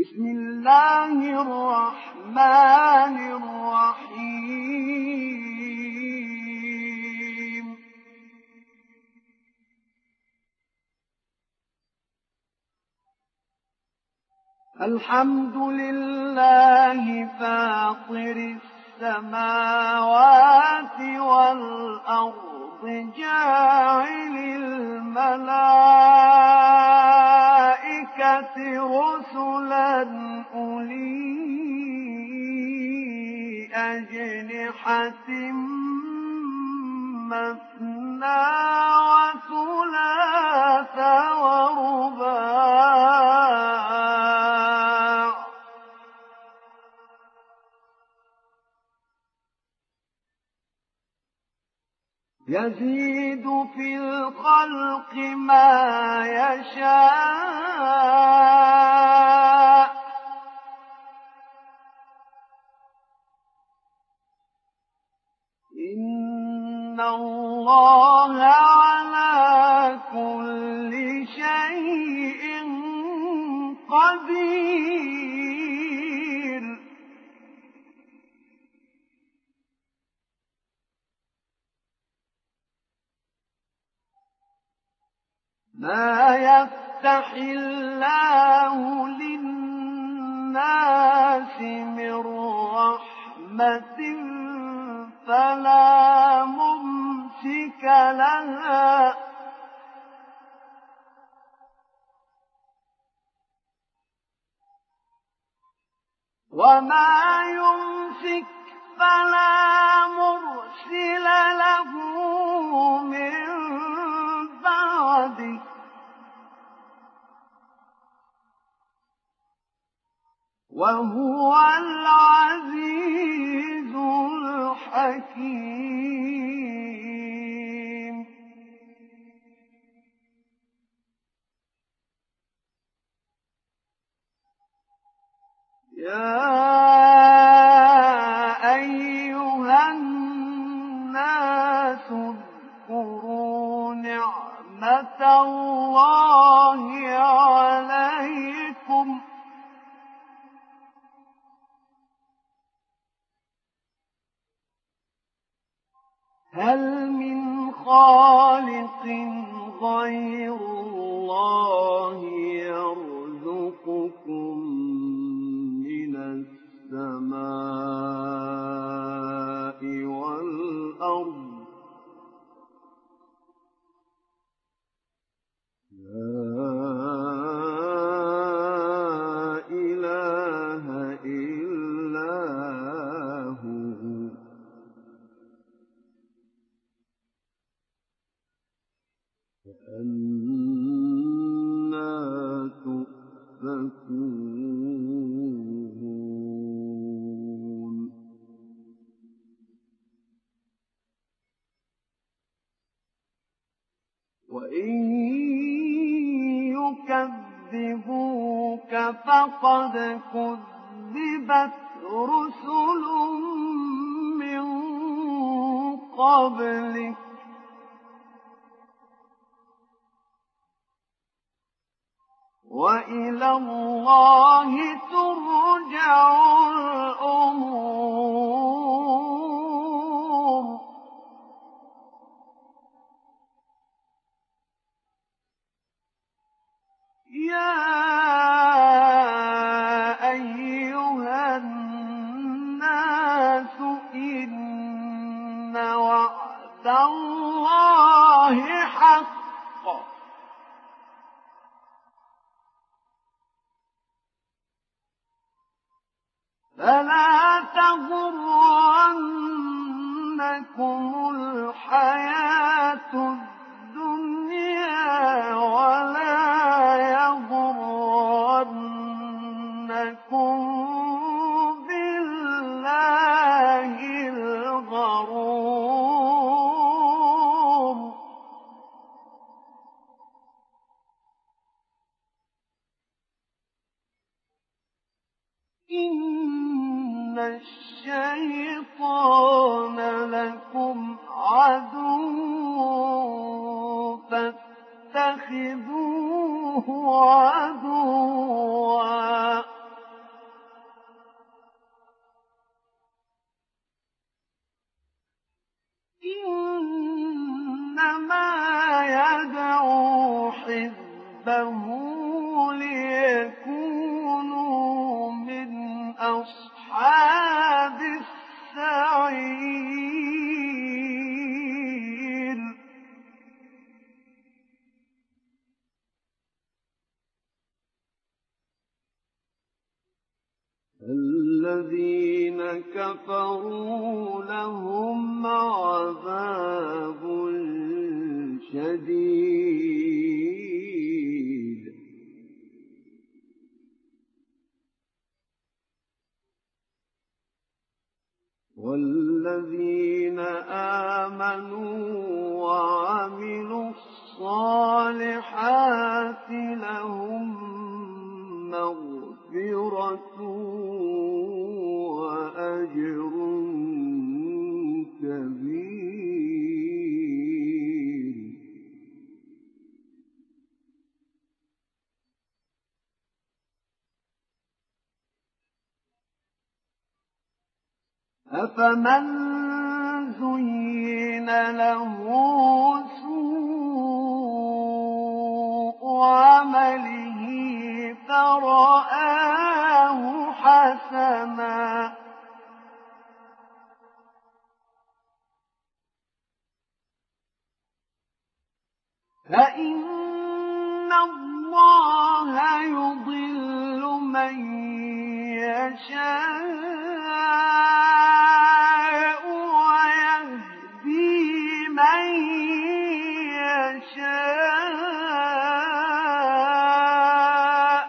بسم الله الرحمن الرحيم الحمد لله فاطر السماوات والأرض جاعل الملائكة رسلا أولي أجنحة مثنى وثلاث ورباع يزيد في الخلق ما يشاء إن الله على كل شيء قدير ما يفتح الله للناس من رحمة فلا ممسك لها وما يمسك فلا مرسل له من بعده وهو العزيز الحكيم يا أيها الناس اذكروا نعمة الله عليكم هل من خالق غير الله يرزقكم من السماء والأرض لا إله إلا هو فأنى تؤفكون وإن يكذبوك فقد كذبت رسل من قبلك وإلى الله ترجع الأمور يا أيها الناس إن وعد الله حق فلا تغرنكم الحياة الدنيا ولا يغرنكم بالله الغرور إن الشيطان لكم عدو فاتخذوه عدوا الذين كفروا لهم عذاب شديد والذين آمنوا وعملوا الصالحات لهم مغفرة وأجر كبير. أفمن زين له سوء عمله فرآه حسنا فإن الله يضل من يشاء ويهدي من يشاء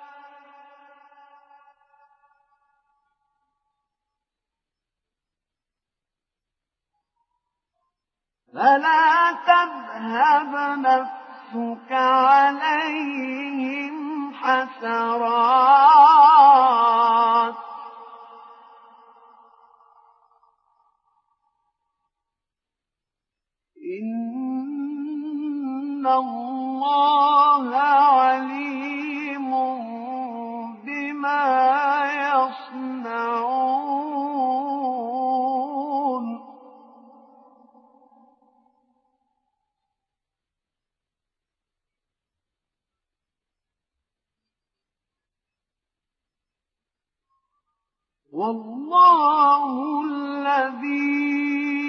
فلا تذهب نفسك عليهم حسرات إن الله عليم بما يصنعون. والله الذي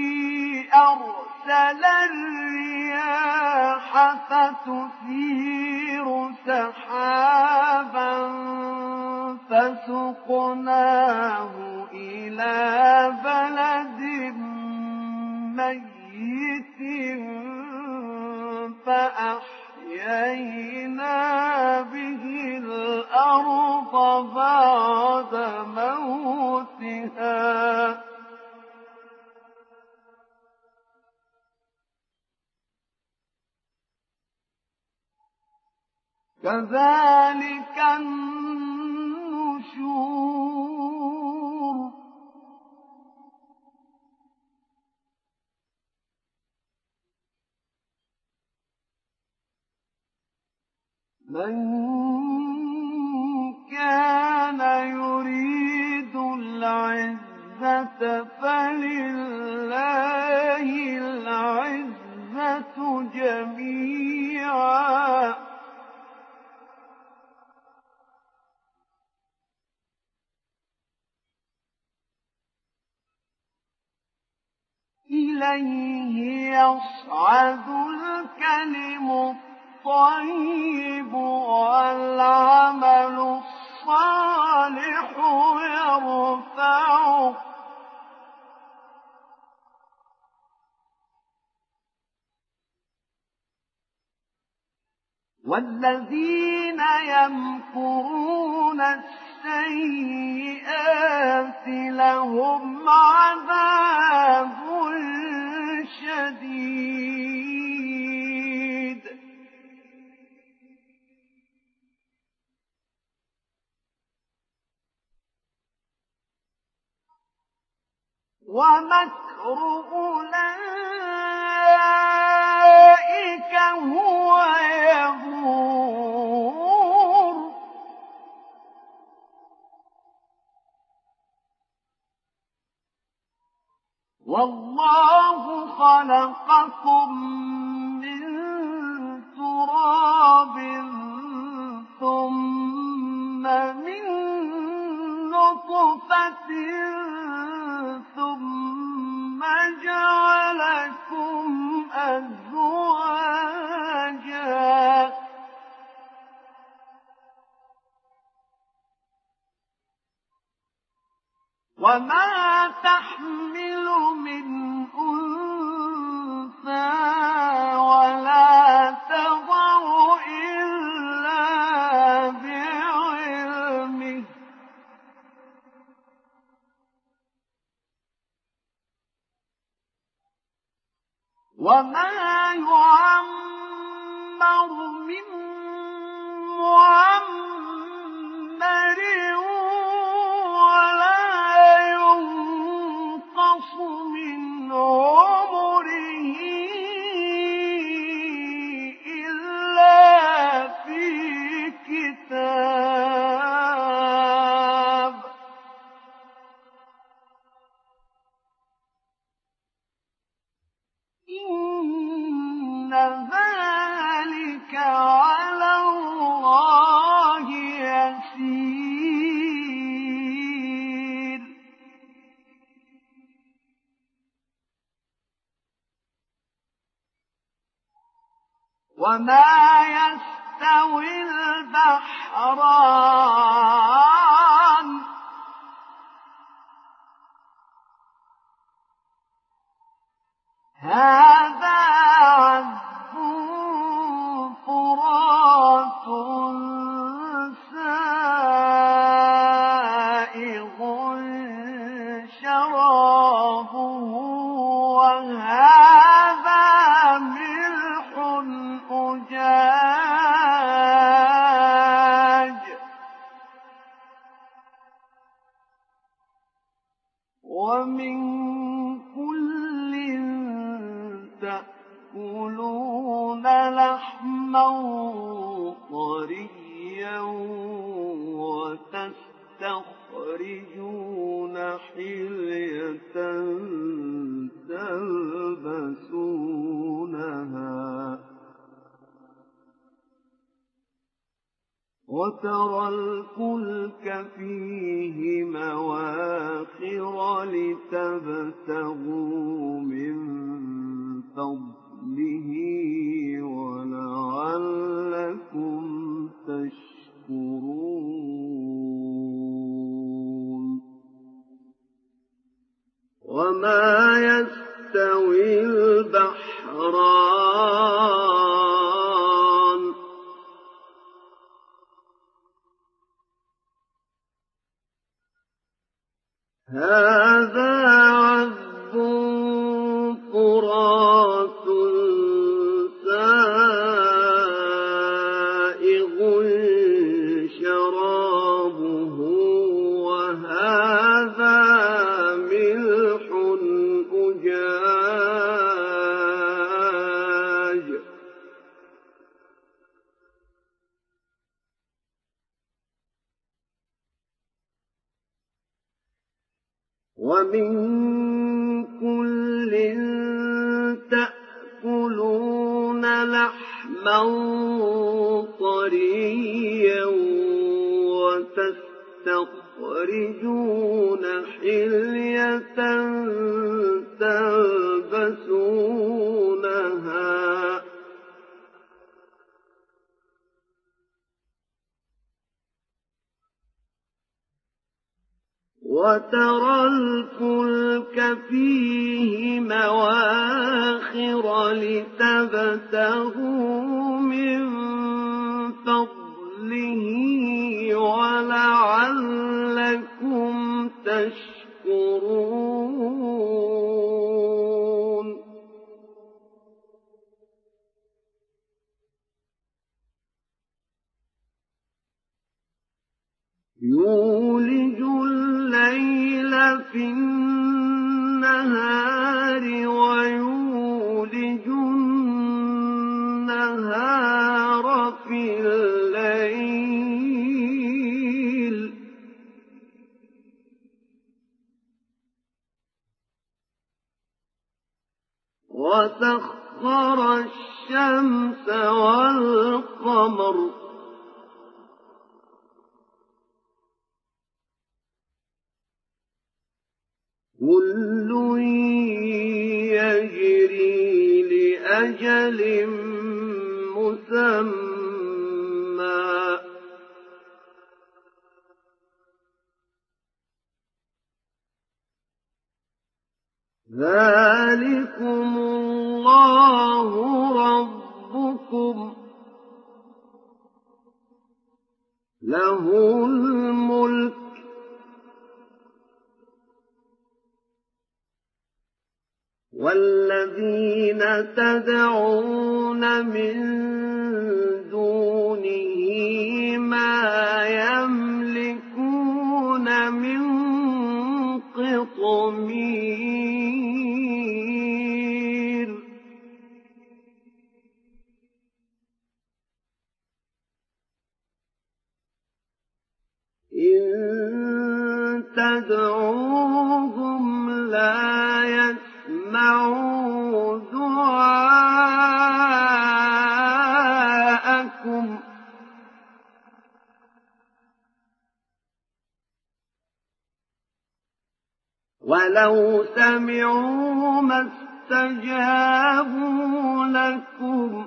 أرسل الرياح فتثير سحابا فسقناه إلى بلد ميت فأحيينا به الأرض بعد موتها كذلك النشور. من كان يريد العزة فلله العزة جميعا إليه يصعد الكلم الطيب والعمل الصالح يرفعه والذين يمكرون السيئات لهم عذاب شديد ومكر أولئك هو يبور والله خلقكم من تراب ثم من نطفة ثم جعلكم أزواجا وما تحمل من أنثى ولا تضع إلا بعلمه وما يعمر من معمر ولا ينقص من عمره إلا في كتاب إن ذلك على الله يسير وما يستوي البحران هذا عذب فرات سائغ شرابه وهذا ملح أجاج ومن كل تأكلون لحما طريا وتستخرجون حلية تلبسونها وترى الفلك فيه مواخر لتبتغوا من فضله ولعلكم تشكرون وما يستوي البحران هذا عذب فرات سائغ شرابه وهذا ملح أجاج ومن كل تأكلون لحما طريا وتستخرجون حلية تلبسونها وترى الفلك فيه مواخر لتبتغوا من فضله ولعلكم تشكرون يولج الليل في النهار ويولج النهار في الليل وسخر الشمس والقمر كل يجري لأجل مسمى ذلكم الله ربكم له الملك والذين تدعون من دونه ما يملكون من قطمير إن تدعوهم لا يسمعوا دعاءكم ولو سمعوا ما استجابوا لكم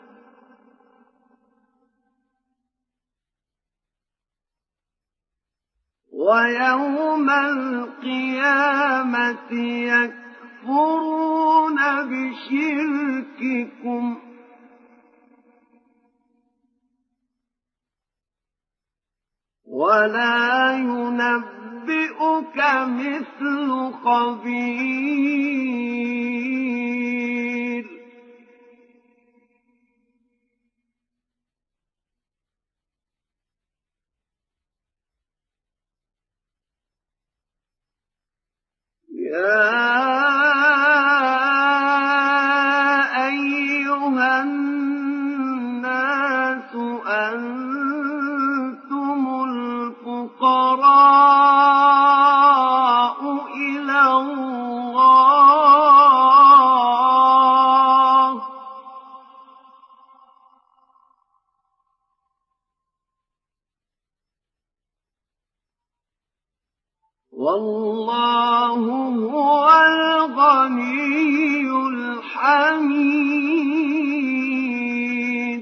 ويوم القيامة يكفرون بشرككم ولا ينبئك مثل خبير يا أيها الناس أنتم الفقراء إلى الله والله هو الغني الحميد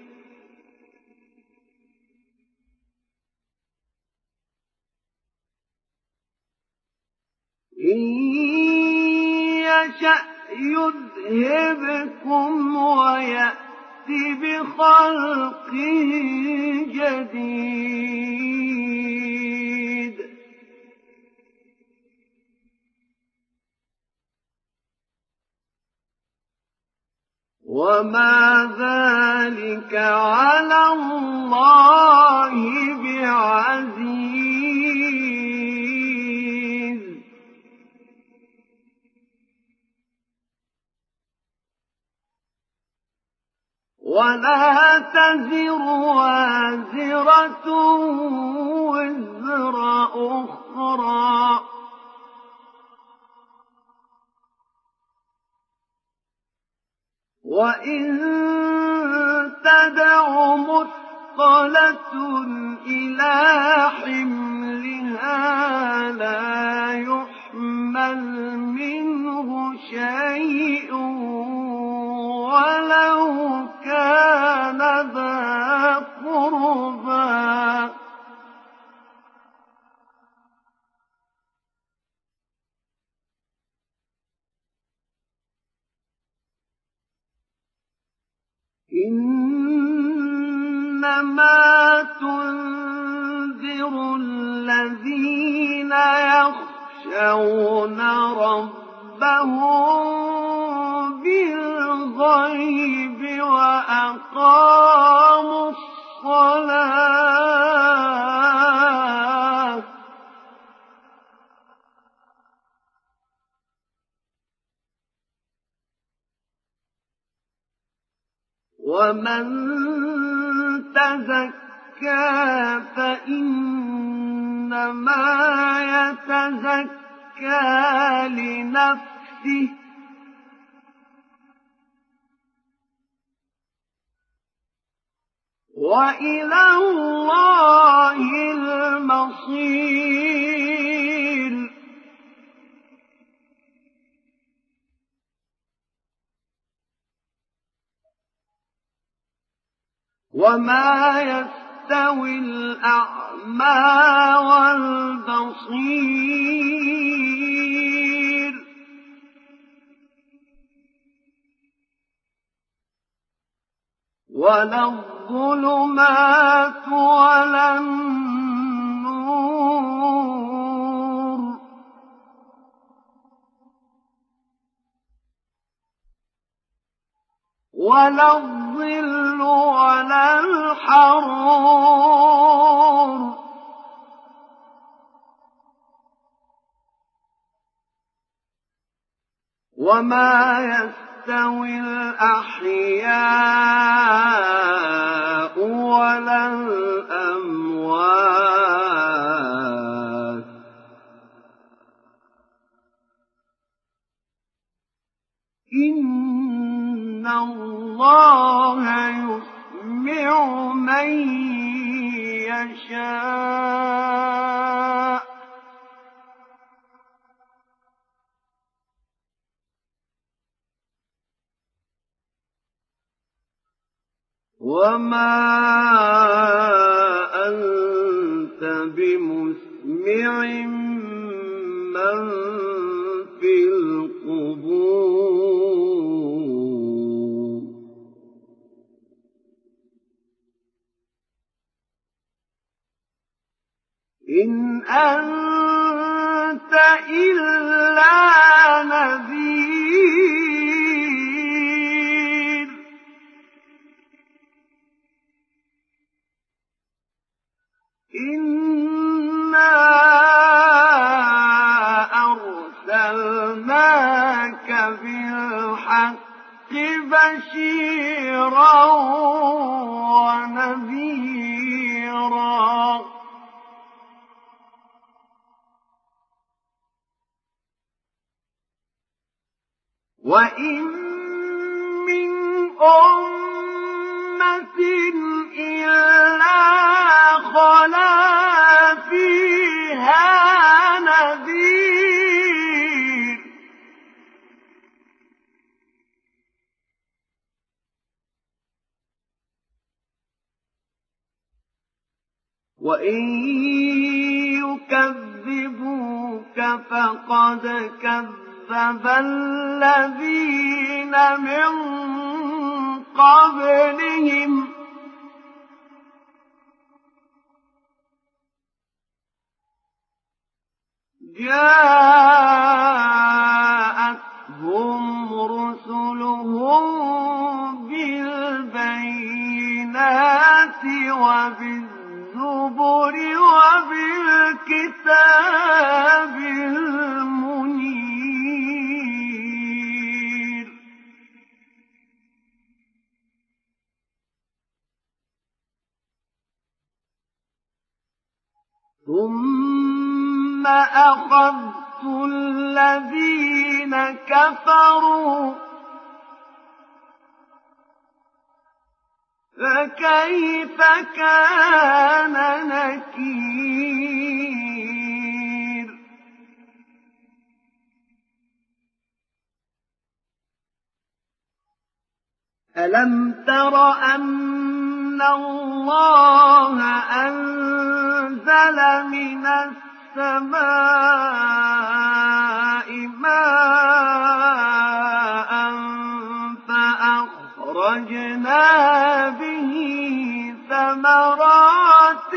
إن يشأ يذهبكم ويأت بخلق جديد وما ذلك على الله بعزيز ولا تزر وازرة وزر أخرى وإن تدع مثقلة إلى حملها لا يحمل منه شيء ولو كان ذا قربى إنما تنذر الذين يخشون ربهم بالغيب وأقاموا الصلاة ومن تزكى فإنما يتزكى لنفسه وإلى الله المصير وما يستوي الأعمى والبصير ولا الظلمات ولا النور ولا الظل ولا الحرور وما يستوي الأحياء ولا الأموات إن الله يسمع من يشاء وما أنت بمسمع من في القبور إن أنت إلا نذير إنا أرسلناك بالحق بشيرا ونذيرا وإن من أمة إلا خلا فيها نذير وإن يكذبوك فقد كذب الذين من قبلهم جاءتهم رسلهم بالبينات وبالزبر وبالكتاب المنير ثم أخذت الذين كفروا فكيف كان نكير ألم تر أن الله أنزل من السماء ماء فأخرجنا به ثمرات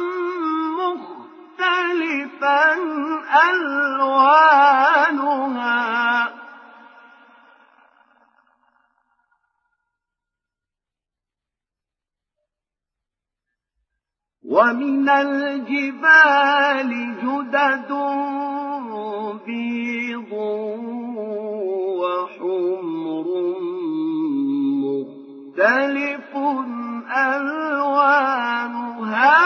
مختلفا ألوانها ومن الجبال جدد بيض وحمر مختلف ألوانها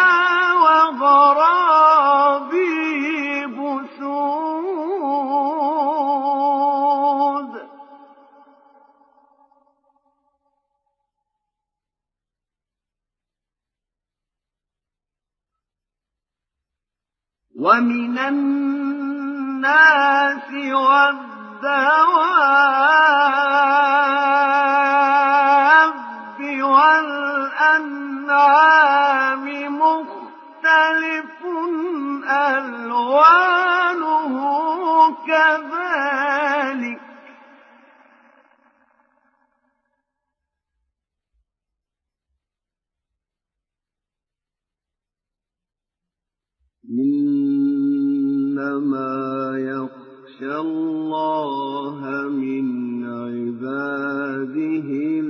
وغرابيب سود ومن الناس والدواب والأنعام مختلف ألوانه كذلك إنما يخشى الله من عباده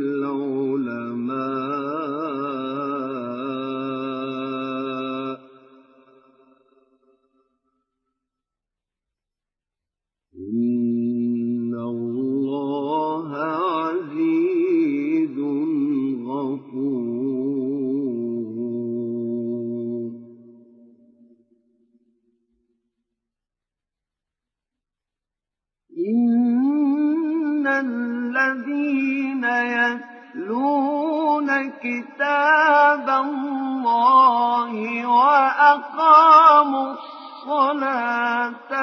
العلماء. إن الله عزيز غفور. إن الذين يتلون كتاب الله وأقاموا الصلاة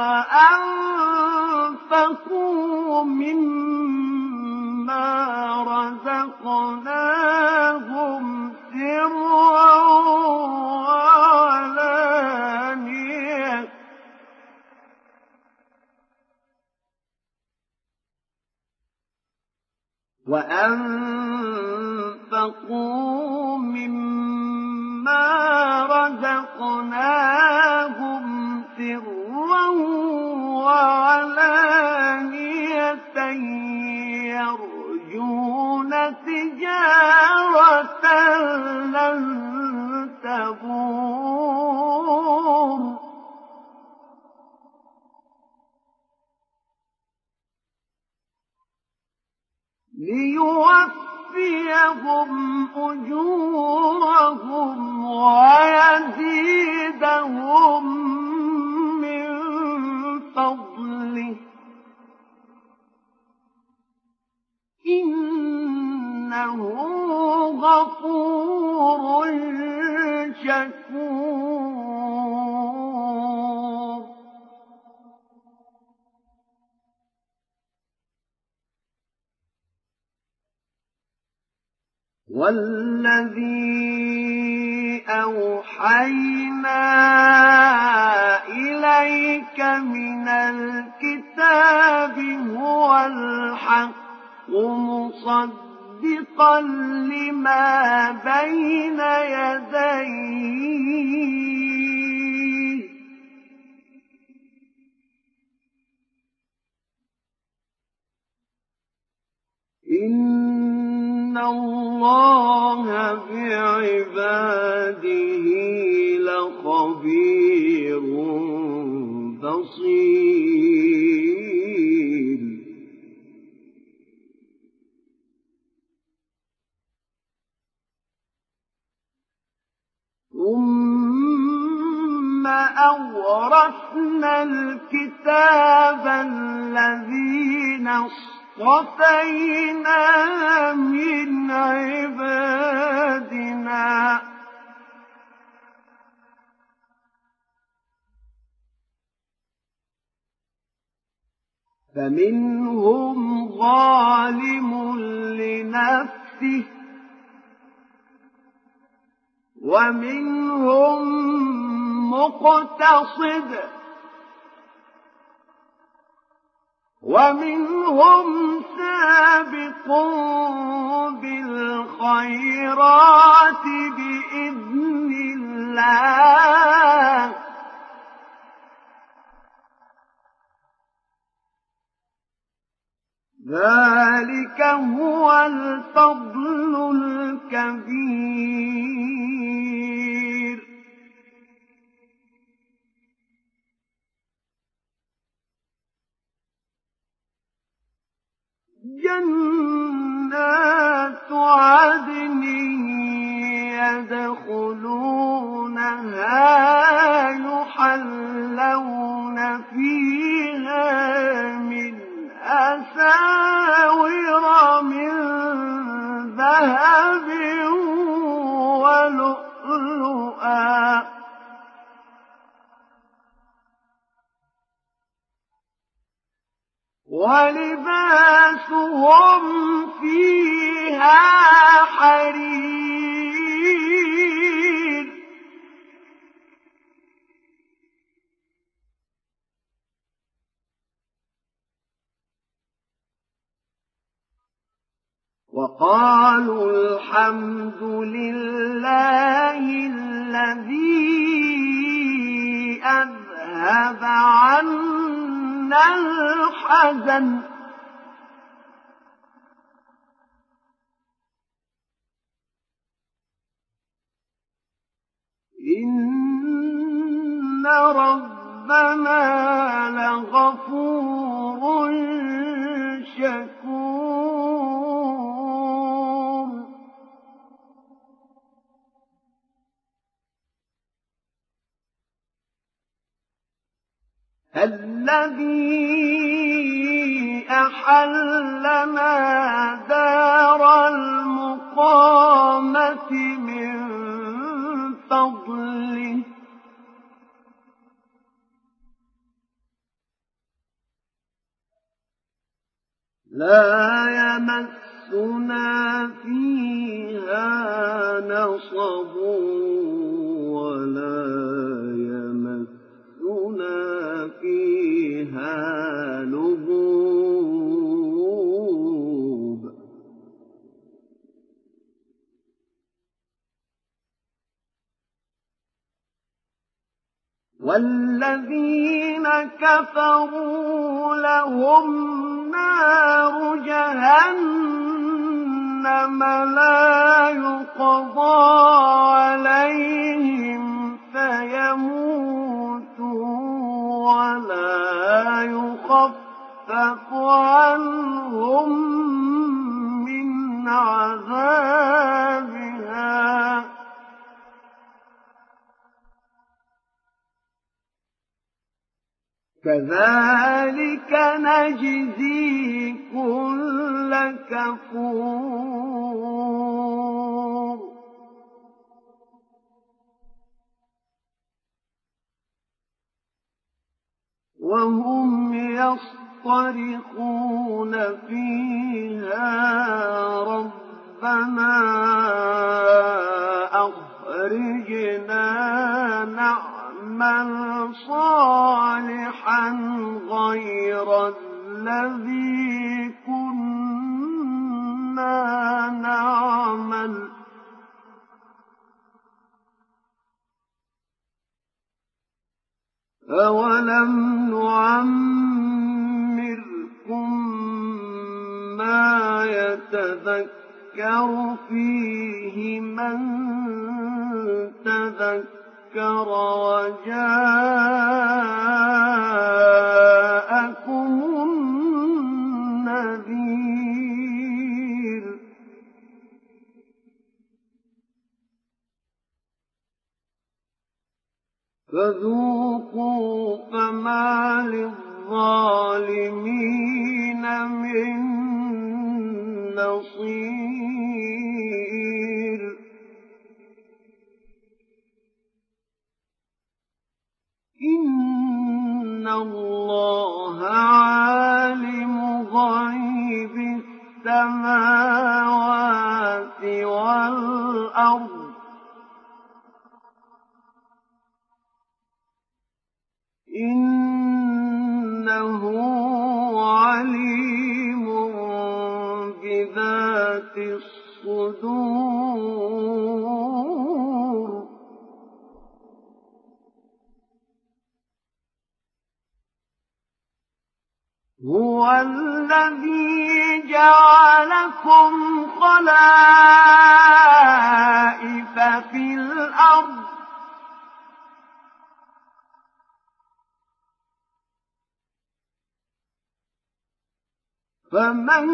وأنفقوا مما رزقناهم سرا وعلانية يرجون تجارة لن تبور. ليوفيهم أجورهم ويزيدهم من فضله إنه غفور شكور. والذي أوحينا إليك من الكتاب هو الحق مصدقا لما بين يديه إن الله بعباده لخبير بصير. ثم أورثنا الكتاب الذين اصطفينا من عبادنا فمنهم ظالم لنفسه ومنهم مقتصد ومنهم سابق بالخيرات بإذن الله ذلك هو الفضل الكبير. جنات عدن يدخلونها يحلون فيها من أساور من ذهب ولؤلؤا ولباسهم فيها حرير. وقالوا الحمد لله الذي أذهب عنا الحزن إن ربنا لغفور شكور الذي أحلنا دار المقامة من فضله لا يمسنا فيها نصب ولا يمسنا فيها لغوب والذين كفروا لهم نار جهنم لا يقضى عليهم فيموتوا ولا يخفف عنهم من عذابها كذلك نجزي كل كفور وهم يصطرخون فيها ربنا أخرجنا نعمل صالحا غير الذي كنا نعمل أولم نعمركم ما يتذكر فيه من تذكر وجاءكم النذير فذوقوا فما للظالمين من نصير إن الله عالم غيب السماوات والأرض إنه عليم بذات الصدور هو الذي جعلكم خلائف في الأرض فمن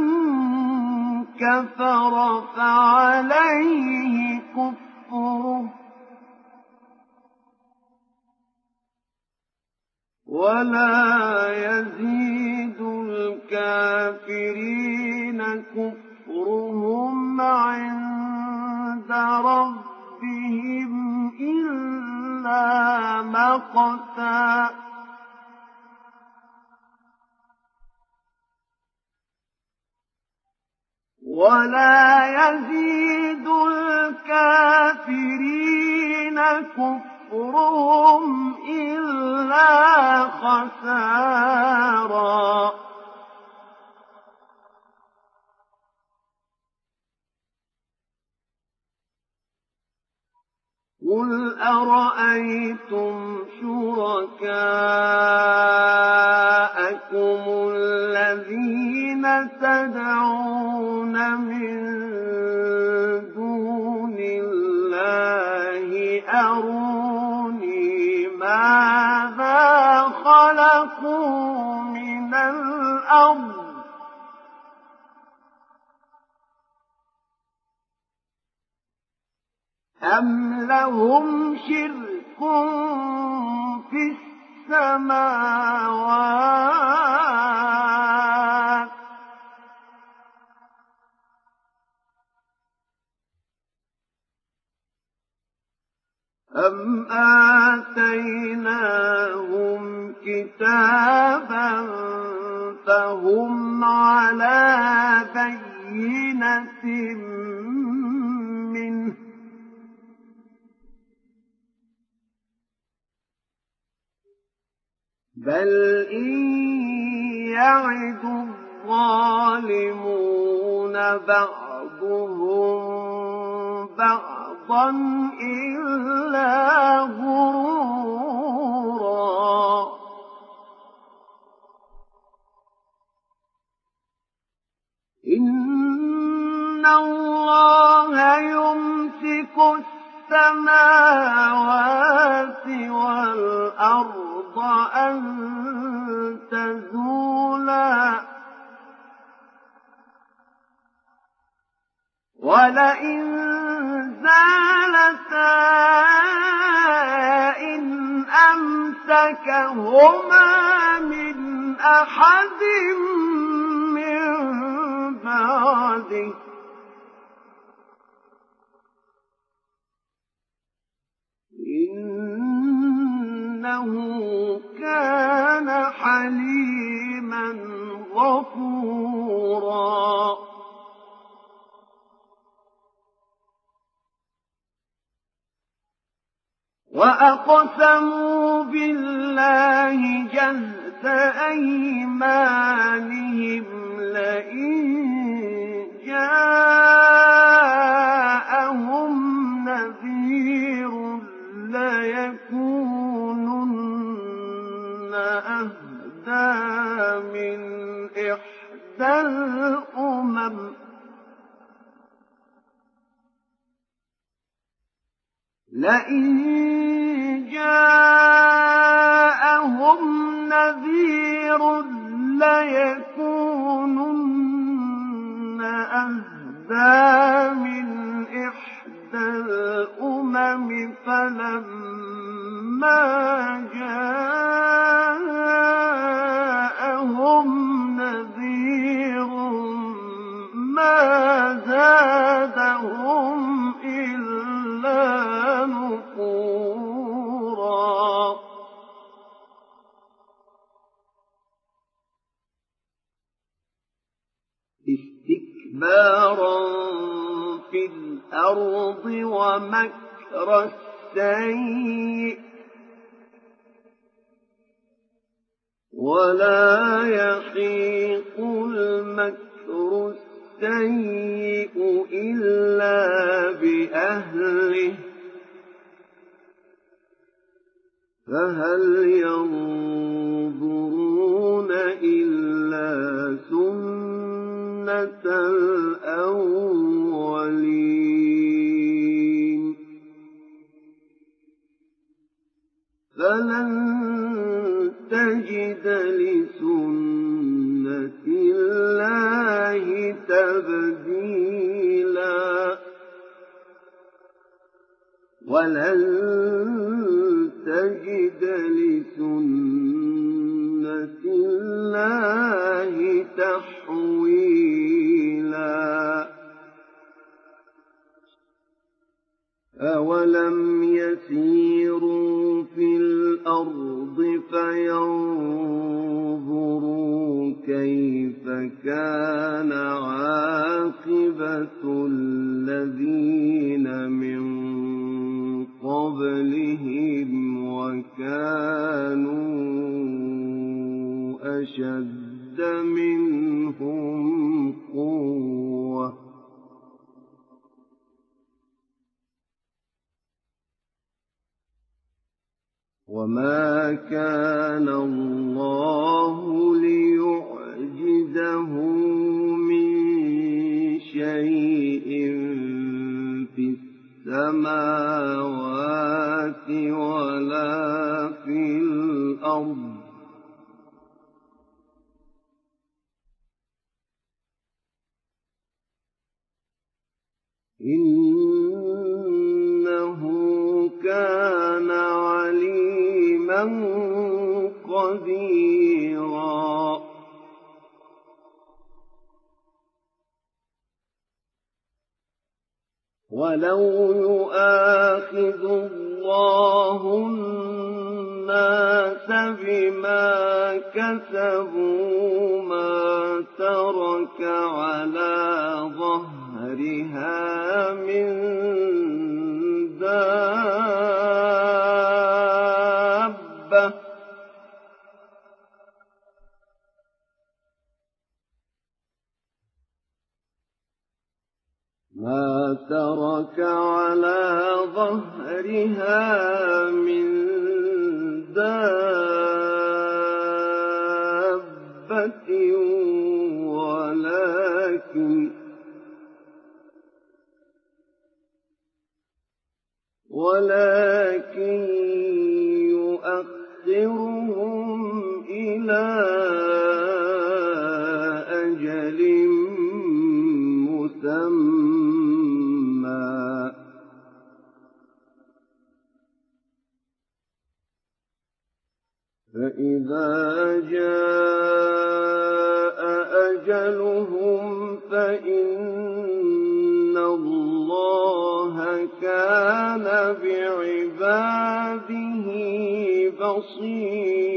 كفر فعليه كفره ولا يزيد الكافرين كفرهم عند ربهم إلا مقتا ولا يزيد الكافرين كفرهم إلا خسارا قل أرأيتم شركاءكم شركاءكم الذين تدعون من دون الله أروني ماذا خلقوا من الأرض أم لهم شرك في السماوات أم آتيناهم كتابا فهم على بينة منه بل إن يعد الظالمون بعضهم بعضا إلا غرورا إن الله يمسك السماوات والأرض أن تزولا ولئن زالتا إن أمسكهما من أحد من بعده إنه كان حليما غفورا وأقسموا بالله جهد أيمانهم لئن جاءهم نذير ليكونن أهدى من إحدى الأمم لئن جاءهم نذير ليكونن أهدى من إحدى الأمم فلما جاءهم نذير ما زادهم إلا نفورا استكبارا في الأرض ومكر السيء ولا يحيق المكر السيء إلا بأهله فهل ينظرون إلا سنة الأولين فلن تجد لسنة الله تبديلا ولن تجد لسنة الله تحويلا أولم يسيروا في الأرض فينظروا كيف كان عاقبة الذين من قبلهم وكانوا أشد منهم قوة وما وما كان الله ليعجزه من شيء في السماوات ولا في الأرض إنه كان عليما قديرا ولو يؤاخذ الله الناس بما كسبوا ما ترك على ظهرها من دابة ما ترك على ظهرها من دابة ولكن يؤخرهم إلى أجل مسمى فإذا جاء أجلهم فإن الله كان بعباده بصيرا